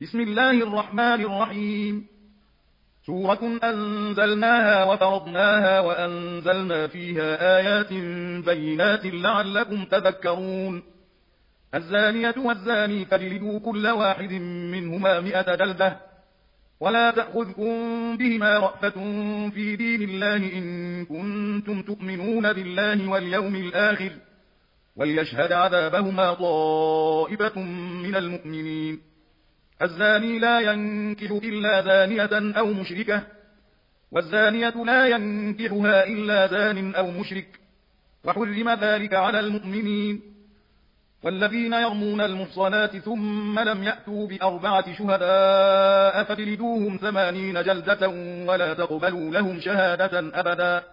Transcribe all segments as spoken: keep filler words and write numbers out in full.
بسم الله الرحمن الرحيم. سورة أنزلناها وفرضناها وأنزلنا فيها آيات بينات لعلكم تذكرون. الزانية والزاني فاجلدوا كل واحد منهما مئة جلدة ولا تأخذكم بهما رأفة في دين الله إن كنتم تؤمنون بالله واليوم الآخر وليشهد عذابهما طائفة من المؤمنين. الزاني لا ينكح إلا زانية أو مشركة والزانية لا ينكحها إلا زان أو مشرك وحرم ذلك على المؤمنين. والذين يرمون المحصنات ثم لم يأتوا بأربعة شهداء فاجلدوهم ثمانين جلدة ولا تقبلوا لهم شهادة أبدا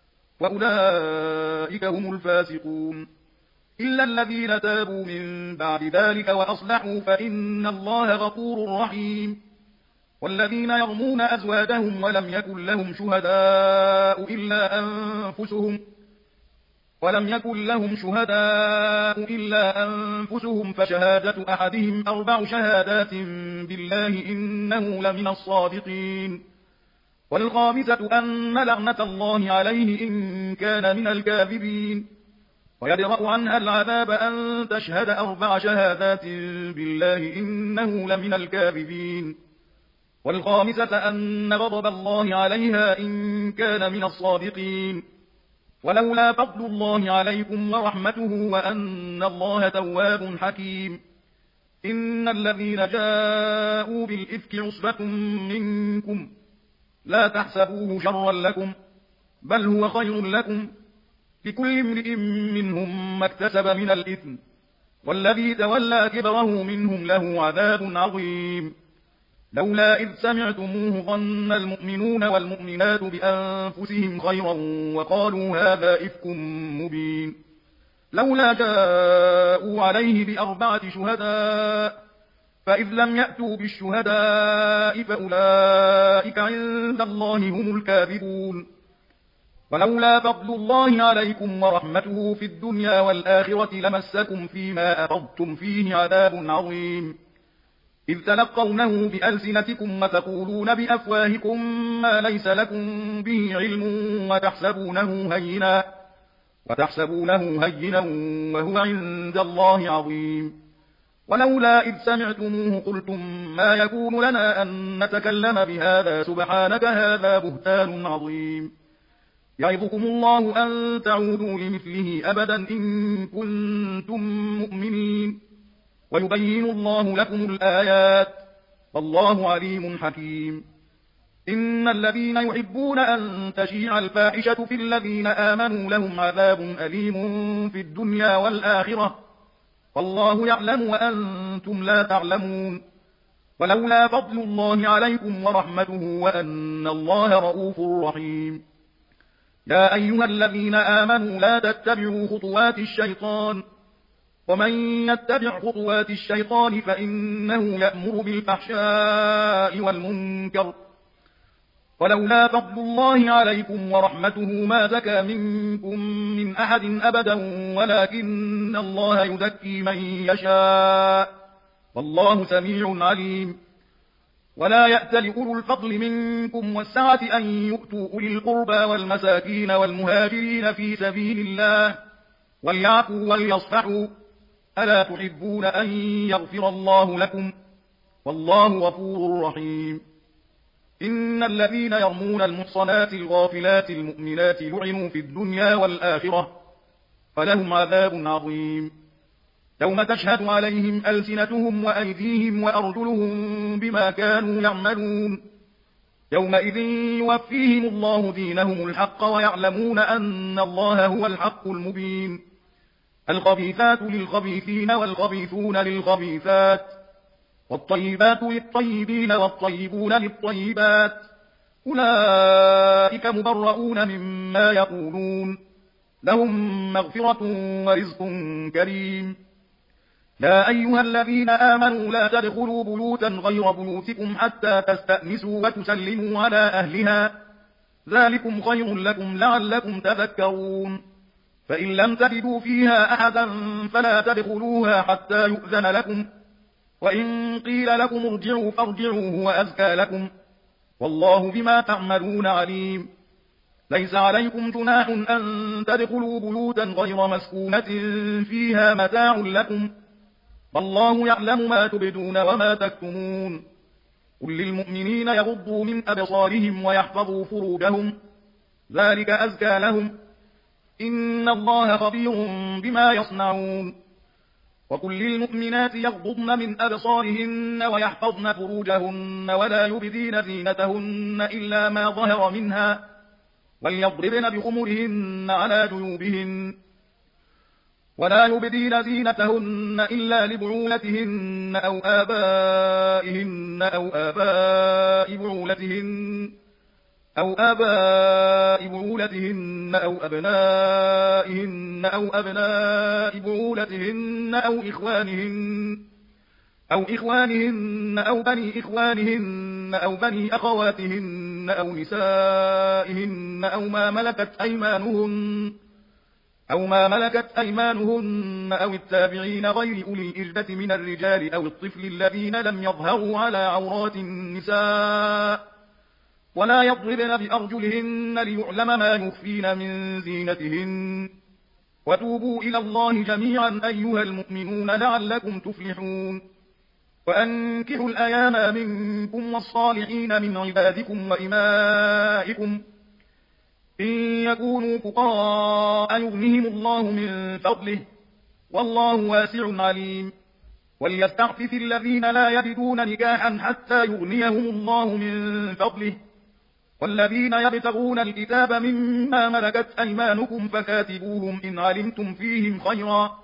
وأولئك هم الفاسقون إلا الذين تابوا من بعد ذلك وأصلحوا فإن الله غفور رحيم. والذين يرمون أزواجهم ولم يكن لهم شهداء إلا أنفسهم ولم يكن لهم شهداء إلا أنفسهم فشهادة أحدهم أربع شهادات بالله إنه لمن الصادقين. والخامسة أن لعنة الله عليه إن كان من الكاذبين. ويدرأ عنها العذاب أن تشهد أربع شهادات بالله إنه لمن الكاذبين. والخامسة أن غضب الله عليها إن كان من الصادقين. ولولا فضل الله عليكم ورحمته وأن الله تواب حكيم. إن الذين جاءوا بالإفك عصبة منكم لا تحسبوه شرا لكم بل هو خير لكم لكل امرئ منهم ما اكتسب من الإثم والذي تولى كبره منهم له عذاب عظيم. لولا إذ سمعتموه ظن المؤمنون والمؤمنات بأنفسهم خيرا وقالوا هذا إفك مبين. لولا جاءوا عليه بأربعة شهداء فإذ لم يأتوا بالشهداء فأولئك عند الله هم الكاذبون. ولولا فضل الله عليكم ورحمته في الدنيا والآخرة لمسكم فيما أفضتم فيه عذاب عظيم. إذ تلقونه بألسنتكم وتقولون بأفواهكم ما ليس لكم به علم وتحسبونه هينا وتحسبونه هينا وهو عند الله عظيم. ولولا إذ سمعتموه قلتم ما يكون لنا أن نتكلم بهذا سبحانك هذا بهتان عظيم. يعظكم الله أن تعودوا لمثله أبدا إن كنتم مؤمنين ويبين الله لكم الآيات والله عليم حكيم. إن الذين يحبون أن تشيع الفاحشة في الذين آمنوا لهم عذاب أليم في الدنيا والآخرة والله يعلم وأنتم لا تعلمون. ولولا فضل الله عليكم ورحمته وأن الله رؤوف رحيم. يا أيها الذين آمنوا لا تتبعوا خطوات الشيطان ومن يتبع خطوات الشيطان فإنه يأمر بالفحشاء والمنكر. ولولا فضل الله عليكم ورحمته ما زكى منكم من أحد أبدا ولكن الله يزكي من يشاء والله سميع عليم. ولا يأتل أولو الفضل منكم والسعة أن يؤتوا أولي القربى والمساكين والمهاجرين في سبيل الله وليعفوا وليصفحوا ألا تحبون أن يغفر الله لكم والله غفور رحيم. إن الذين يرمون المحصنات الغافلات المؤمنات لعنوا في الدنيا والآخرة فلهم عذاب عظيم. يوم تشهد عليهم ألسنتهم وأيديهم وأرجلهم بما كانوا يعملون. يومئذ يوفيهم الله دينهم الحق ويعلمون أن الله هو الحق المبين. الخبيثات للخبيثين والخبيثون للخبيثات والطيبات للطيبين والطيبون للطيبات أولئك مبرؤون مما يقولون لهم مغفرة ورزق كريم. يا أيها الذين آمنوا لا تدخلوا بيوتا غير بيوتكم حتى تستأنسوا وتسلموا على أهلها ذلكم خير لكم لعلكم تذكرون. فإن لم تجدوا فيها أحدا فلا تدخلوها حتى يؤذن لكم وإن قيل لكم ارجعوا فارجعوا هو أزكى لكم والله بما تعملون عليم ليس عليكم جناح أن تدخلوا بيوتا غير مسكونة فيها متاع لكم والله يعلم ما تبدون وما تكتمون قل للمؤمنين يغضوا من أبصارهم ويحفظوا فروجهم ذلك أزكى لهم إن الله خبير بما يصنعون وقل للمؤمنات يغضضن من أبصارهن ويحفظن فروجهن ولا يبدين زينتهن إلا ما ظهر منها وليضربن بخمرهن على جيوبهن ولا يبدين زينتهن إلا لبعولتهن أو آبائهن أو آباء بعولتهن أو آباء بعولتهن أو أبنائهن أو أبناء بعولتهن أو إخوانهن أو إخوانهن أو بني إخوانهن أو بني أخواتهن أو نسائهن أو ما ملكت أيمانهن أو ما ملكت أيمانهن أو التابعين غير أولي الإربة من الرجال أو الطفل الذين لم يظهروا على عورات النساء ولا يضربن بأرجلهن ليعلم ما يخفين من زينتهن وتوبوا إلى الله جميعا أيها المؤمنون لعلكم تفلحون وأنكحوا الأيام منكم والصالحين من عبادكم وإمائكم إن يكونوا فقراء يغنهم الله من فضله والله واسع عليم وليستعفف الذين لا يجدون نكاحا حتى يغنيهم الله من فضله والذين يبتغون الكتاب مما ملكت أيمانكم فكاتبوهم إن علمتم فيهم خيرا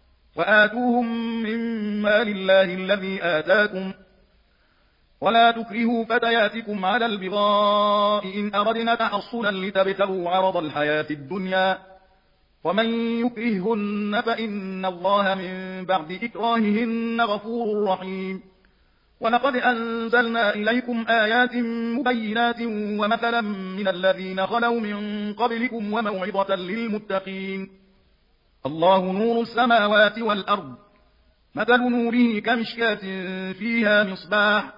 وآتوهم من مال الله الذي آتاكم ولا تكرهوا فتياتكم على البغاء إن أردنا تحصنا لتبتغوا عرض الحياة الدنيا ومن يكرههن فإن الله من بعد إكراههن غفور رحيم ولقد أنزلنا إليكم آيات مبينات ومثلا من الذين خلوا من قبلكم وموعظة للمتقين الله نور السماوات والأرض مثل نوره كمشكاة فيها مصباح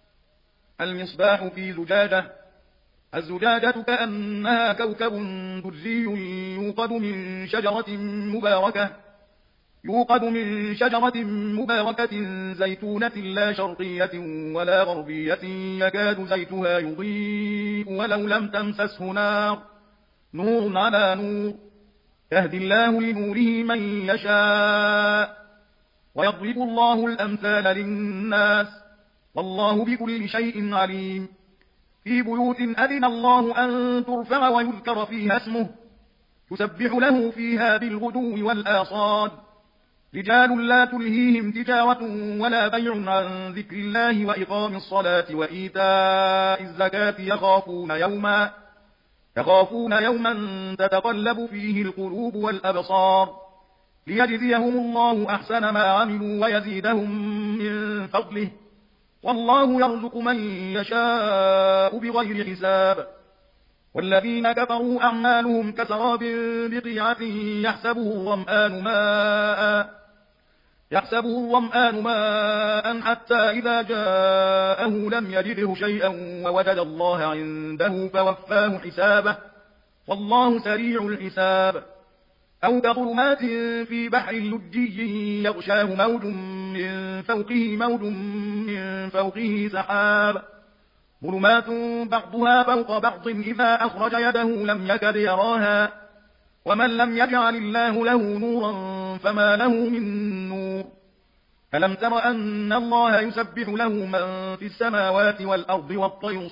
المصباح في زجاجة الزجاجة كأنها كوكب دري يوقد من شجرة مباركة يوقد من شجرة مباركة زيتونة لا شرقية ولا غربية يكاد زيتها يضيء ولو لم تمسسه نار نور على نور يهدي الله لنوره من يشاء ويضرب الله الأمثال للناس والله بكل شيء عليم في بيوت أذن الله أن ترفع ويذكر فيها اسمه يسبح له فيها بالغدو والآصال رجال لا تلهيهم تجارة ولا بيع عن ذكر الله وإقام الصلاة وإيتاء الزكاة يخافون يوما يخافون يوما تتقلب فيه القلوب والأبصار ليجزيهم الله أحسن ما عملوا ويزيدهم من فضله والله يرزق من يشاء بغير حساب والذين كفروا أعمالهم كسراب بقيعة يحسبه الظمآن ماء يحسبه الظمآن ماء حتى إذا جاءه لم يجده شيئا ووجد الله عنده فوفاه حسابه والله سريع الحساب أو كظلمات في بحر لجي يغشاه موج من فوقه موج من فوقه سحاب ظلمات بعضها فوق بعض إذا أخرج يده لم يكد يراها ومن لم يجعل الله له نورا فما له من نور ألم تر أن الله يسبح له من في السماوات والأرض والطير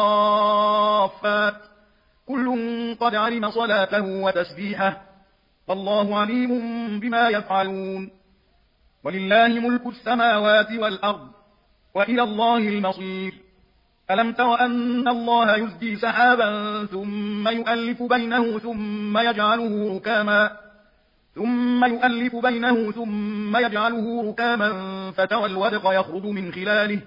صافات كل قد علم صلاته وتسبيحه والله عليم بما يفعلون ولله ملك السماوات والأرض وإلى الله المصير ألم تر أن الله يزجي سحابا ثم يؤلف بينه ثم يجعله ركاما ثم يؤلف بينه ثم يجعله ركاما فترى الودق يخرج من خلاله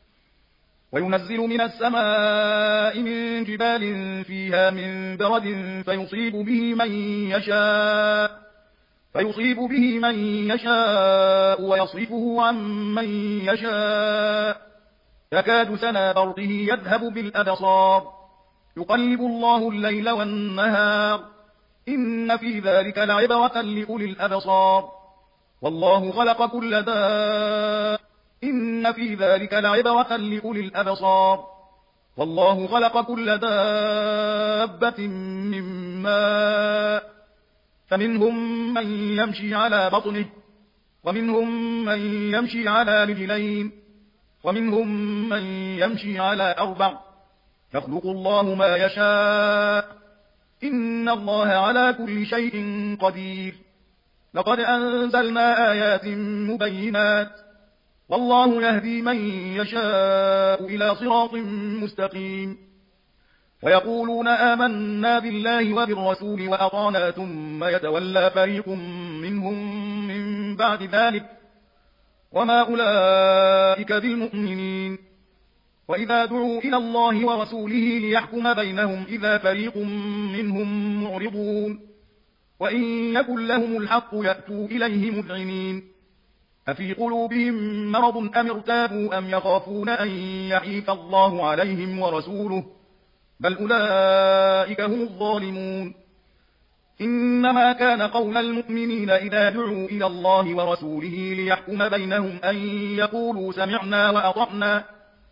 وينزل من السماء من جبال فيها من برد فيصيب به من يشاء فيصيب به من يشاء ويصرفه عن من يشاء يكاد سنا برقه يذهب بالأبصار يقلب الله الليل والنهار إن في ذلك لعبرة لأولي الأبصار والله خلق كل دابة إن في ذلك لعبرة لأولي الأبصار والله خلق كل دابة من ماء فمنهم من يمشي على بطنه ومنهم من يمشي على رجلين ومنهم من يمشي على أربع يخلق الله ما يشاء إن الله على كل شيء قدير لقد أنزلنا آيات مبينات والله يهدي من يشاء إلى صراط مستقيم ويقولون آمنا بالله وبالرسول وأطعنا ثم يتولى فريق منهم من بعد ذلك وما أولئك بالمؤمنين وإذا دعوا إلى الله ورسوله ليحكم بينهم إذا فريق منهم معرضون وإن يكن لهم الحق يأتوا إليه مذعنين أفي قلوبهم مرض أم ارتابوا أم يخافون أن يحيف الله عليهم ورسوله بل أولئك هم الظالمون إنما كان قول المؤمنين إذا دعوا إلى الله ورسوله ليحكم بينهم أن يقولوا سمعنا وأطعنا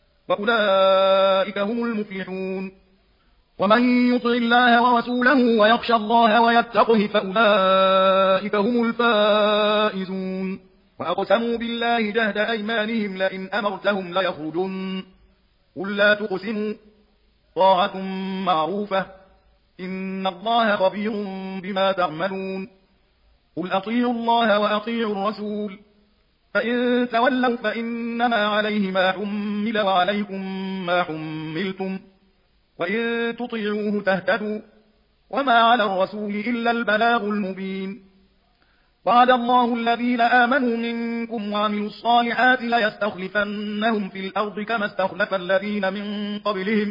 وأولئك هم المفلحون ومن يطع الله ورسوله ويخشى الله ويتقه فأولئك هم الفائزون وأقسموا بالله جهد أيمانهم لئن أمرتهم ليخرجن قل لا تقسموا طاعة معروفة إن الله خبير بما تعملون قل أطيعوا الله وأطيعوا الرسول فإن تولوا فإنما عليه ما حمل وعليكم ما حملتم وإن تطيعوه تهتدوا وما على الرسول إلا البلاغ المبين وعد الله الذين آمنوا منكم وعملوا الصالحات ليستخلفنهم في الأرض كما استخلف الذين من قبلهم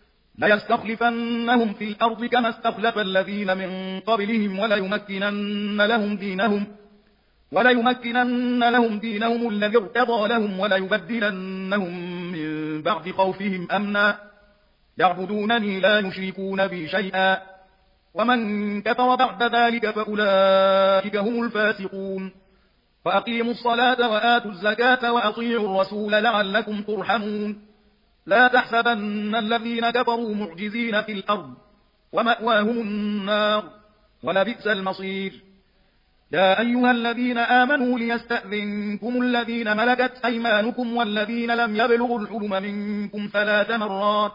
ليستخلفنهم في الأرض كما استخلف الذين من قبلهم وليمكنن لهم دينهم وليمكنن لهم دينهم الذي ارتضى لهم وليبدلنهم من بعد خوفهم أمنا يعبدونني لا يشركون بي شيئا ومن كفر بعد ذلك فأولئك هم الفاسقون وأقيموا الصلاة وآتوا الزكاة وأطيعوا الرسول لعلكم ترحمون لا تحسبن الذين كفروا معجزين في الأرض ومأواهم النار ولبئس المصير يا أيها الذين آمنوا ليستأذنكم الذين ملكت أيمانكم والذين لم يبلغوا الحلم منكم ثلاث مرات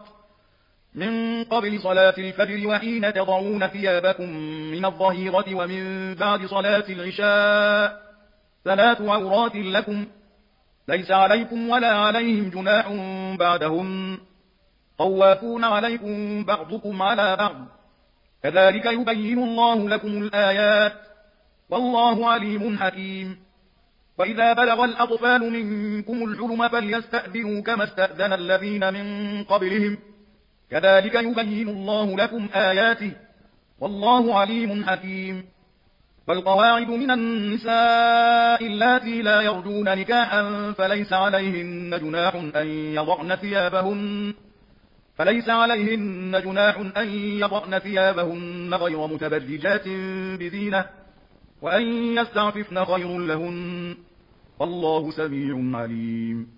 من قبل صلاة الفجر وحين تضعون ثيابكم من الظهيرة ومن بعد صلاة العشاء ثلاث عورات لكم ليس عليكم ولا عليهم جناح بعدهن طوافون عليكم بعضكم على بعض كذلك يبين الله لكم الآيات والله عليم حكيم وإذا بلغ الأطفال منكم الحلم فليستأذنوا كما استأذن الذين من قبلهم كذلك يبين الله لكم آياته والله عليم حكيم والقواعد من النساء اللاتي لا يرجون نكاحا فليس عليهن جناح أن يضعن ثيابهن فليس عليهن جناح أن يضعن ثيابهن غير متبرجات بزينة وأن يستعففن خير لهن والله سميع عليم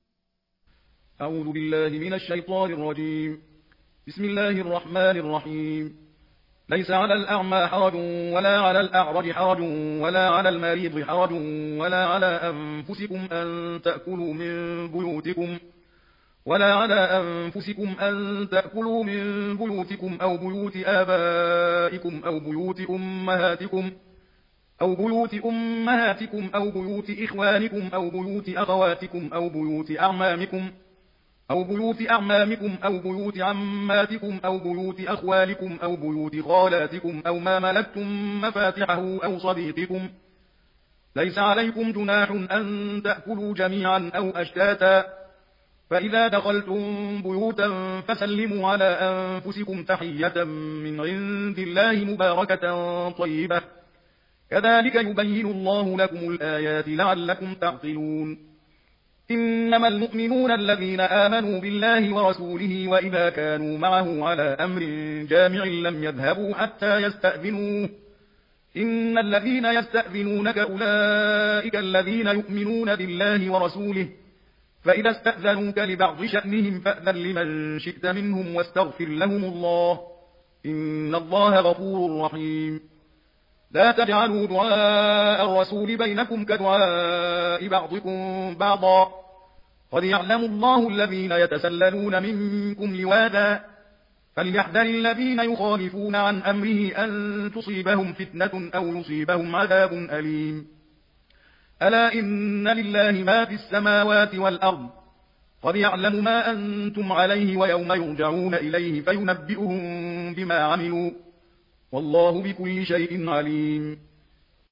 أعوذ بالله من الشيطان الرجيم بسم الله الرحمن الرحيم ليس على الأعمى حرج ولا على الأعرج حرج ولا على المريض حرج ولا على أنفسكم أن تأكلوا من بيوتكم ولا على أنفسكم أن تأكلوا من بيوتكم أو بيوت آبائكم أو بيوت أمهاتكم أو بيوت أمهاتكم أو بيوت إخوانكم أو بيوت أخواتكم أو بيوت أعمامكم أو بيوت أعمامكم أو بيوت عماتكم أو بيوت أخوالكم أو بيوت خالاتكم أو ما ملكتم مفاتحه أو صديقكم ليس عليكم جناح أن تأكلوا جميعا أو أشتاتا فإذا دخلتم بيوتا فسلموا على أنفسكم تحية من عند الله مباركة طيبة كذلك يبين الله لكم الآيات لعلكم تعقلون إنما المؤمنون الذين آمنوا بالله ورسوله وإذا كانوا معه على أمر جامع لم يذهبوا حتى يستأذنوه إن الذين يستأذنونك أولئك الذين يؤمنون بالله ورسوله فإذا استأذنوك لبعض شأنهم فأذن لمن شئت منهم واستغفر لهم الله إن الله غفور رحيم لا تجعلوا دعاء الرسول بينكم كدعاء بعضكم بعضا قد يعلم الله الذين يتسللون منكم لواذا فليحذر الذين يخالفون عن أمره أن تصيبهم فتنة أو يصيبهم عذاب أليم ألا إن لله ما في السماوات والأرض قد يعلم ما أنتم عليه ويوم يرجعون إليه فينبئهم بما عملوا والله بكل شيء عليم